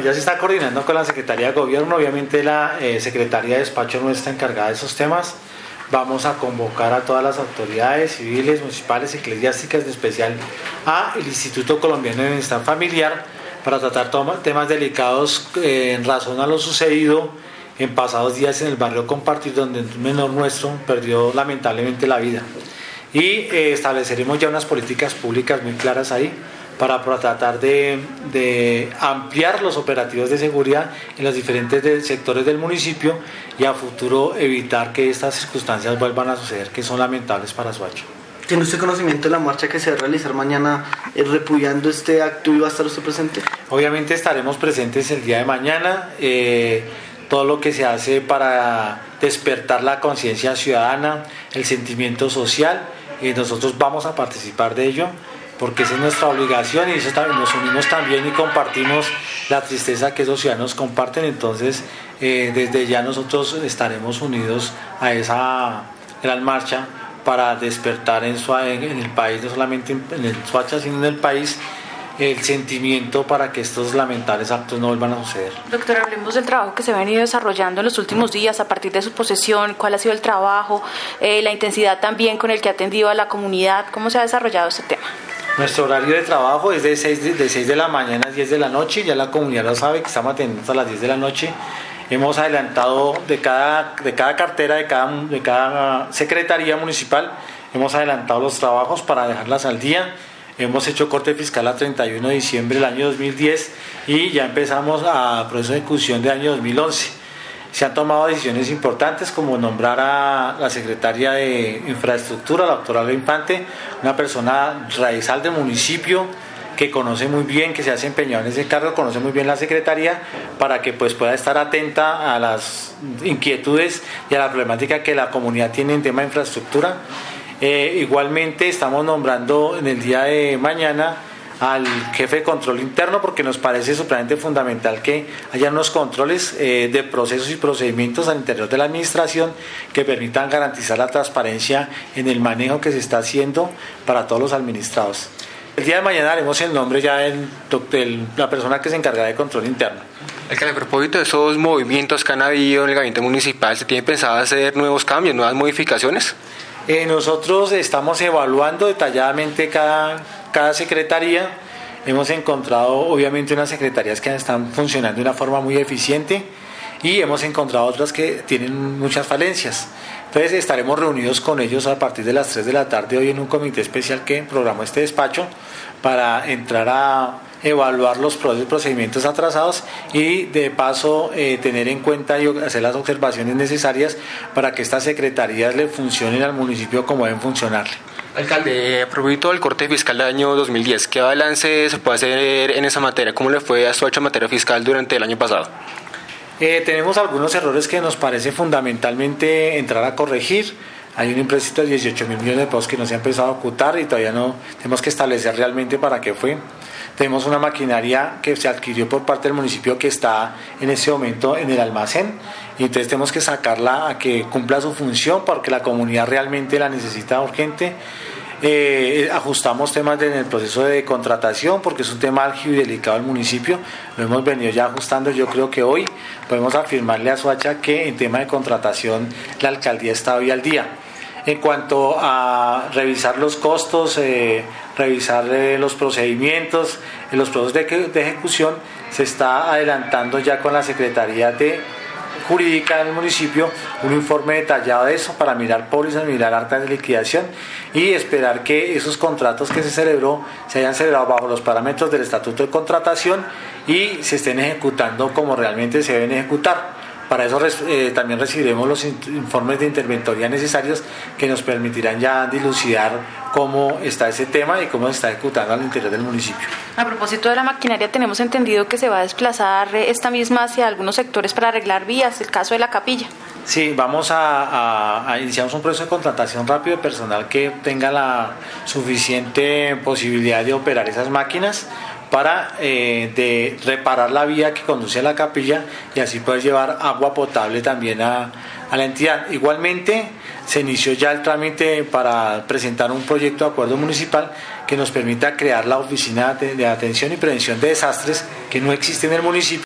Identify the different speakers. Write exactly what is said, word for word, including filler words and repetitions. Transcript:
Speaker 1: ya se está coordinando con la Secretaría de Gobierno, obviamente la eh, Secretaría de Despacho no está encargada de esos temas. Vamos a convocar a todas las autoridades civiles, municipales, eclesiásticas, en especial al Instituto Colombiano de Bienestar Familiar, para tratar temas delicados eh, en razón a lo sucedido en pasados días en el barrio Compartir, donde un menor nuestro perdió lamentablemente la vida. Y eh, estableceremos ya unas políticas públicas muy claras ahí para, para tratar de, de ampliar los operativos de seguridad en los diferentes de, sectores del municipio y a futuro evitar que estas circunstancias vuelvan a suceder, que son lamentables para Soacha.
Speaker 2: ¿Tiene usted conocimiento de la marcha que se va a realizar mañana eh, repudiando este acto y va a estar usted presente?
Speaker 1: Obviamente estaremos presentes el día de mañana. Eh, todo lo que se hace para despertar la conciencia ciudadana, el sentimiento social, y nosotros vamos a participar de ello, porque esa es nuestra obligación y eso también, nos unimos también y compartimos la tristeza que esos ciudadanos comparten. Entonces eh, desde ya nosotros estaremos unidos a esa gran marcha para despertar en, en, en el país, no solamente en, en el Soacha, sino en el país, el sentimiento para que estos lamentables actos no vuelvan a suceder.
Speaker 3: Doctor, hablemos del trabajo que se ha venido desarrollando en los últimos días a partir de su posesión. ¿Cuál ha sido el trabajo, eh, la intensidad también con el que ha atendido a la comunidad? ¿Cómo se ha desarrollado este tema?
Speaker 1: Nuestro horario de trabajo es de seis de, de seis de la mañana a diez de la noche. Ya la comunidad lo sabe, que estamos atendiendo hasta las diez de la noche. Hemos adelantado de cada, de cada cartera, de cada, de cada secretaría municipal, hemos adelantado los trabajos para dejarlas al día. Hemos hecho corte fiscal a treinta y uno de diciembre del año dos mil diez y ya empezamos a proceso de ejecución del año dos mil once. Se han tomado decisiones importantes como nombrar a la secretaria de Infraestructura, la doctora Laura Infante, una persona raizal del municipio que conoce muy bien, que se ha desempeñado en ese cargo, conoce muy bien la secretaría, para que pues pueda estar atenta a las inquietudes y a la problemática que la comunidad tiene en tema de infraestructura. Eh, igualmente estamos nombrando en el día de mañana al jefe de control interno, porque nos parece supremamente fundamental que haya unos controles eh, de procesos y procedimientos al interior de la administración que permitan garantizar la transparencia en el manejo que se está haciendo para todos los administrados. El día de mañana haremos el nombre ya de la persona que se encargará de control interno.
Speaker 4: Alcalde, a propósito de esos movimientos que han habido en el gabinete municipal, ¿se tiene pensado hacer nuevos cambios, nuevas modificaciones?
Speaker 1: Eh, nosotros estamos evaluando detalladamente cada, cada secretaría. Hemos encontrado obviamente unas secretarías que están funcionando de una forma muy eficiente y hemos encontrado otras que tienen muchas falencias. Entonces estaremos reunidos con ellos a partir de las tres de la tarde hoy en un comité especial que programó este despacho para entrar a evaluar los procedimientos atrasados y de paso eh, tener en cuenta y hacer las observaciones necesarias para que estas secretarías le funcionen al municipio como deben funcionarle.
Speaker 4: Alcalde, a propósito del corte fiscal del año dos mil diez, ¿qué balance se puede hacer en esa materia? ¿Cómo le fue a Soacha en materia fiscal durante el año pasado?
Speaker 1: Eh, tenemos algunos errores que nos parece fundamentalmente entrar a corregir. Hay un impuesto de dieciocho mil millones de pesos que no se ha empezado a ocultar y todavía no tenemos que establecer realmente para qué fue. Tenemos una maquinaria que se adquirió por parte del municipio que está en este momento en el almacén y entonces tenemos que sacarla a que cumpla su función porque la comunidad realmente la necesita urgente. Eh, ajustamos temas en el proceso de contratación porque es un tema álgido y delicado del municipio, lo hemos venido ya ajustando. Yo creo que hoy podemos afirmarle a Soacha que en tema de contratación la alcaldía está hoy al día. En cuanto a revisar los costos, eh, revisar eh, los procedimientos, en los procesos de, de ejecución, se está adelantando ya con la Secretaría de Jurídica del municipio un informe detallado de eso para mirar pólizas, mirar actas de liquidación y esperar que esos contratos que se celebró se hayan celebrado bajo los parámetros del Estatuto de Contratación y se estén ejecutando como realmente se deben ejecutar. Para eso eh, también recibiremos los informes de interventoría necesarios que nos permitirán ya dilucidar cómo está ese tema y cómo se está ejecutando al interior del municipio.
Speaker 3: A propósito de la maquinaria, tenemos entendido que se va a desplazar esta misma hacia algunos sectores para arreglar vías, el caso de la capilla.
Speaker 1: Sí, vamos a, a, a iniciar un proceso de contratación rápido de personal que tenga la suficiente posibilidad de operar esas máquinas para eh, de reparar la vía que conduce a la capilla y así poder llevar agua potable también a, a la entidad. Igualmente se inició ya el trámite para presentar un proyecto de acuerdo municipal que nos permita crear la oficina de, de atención y prevención de desastres que no existe en el municipio.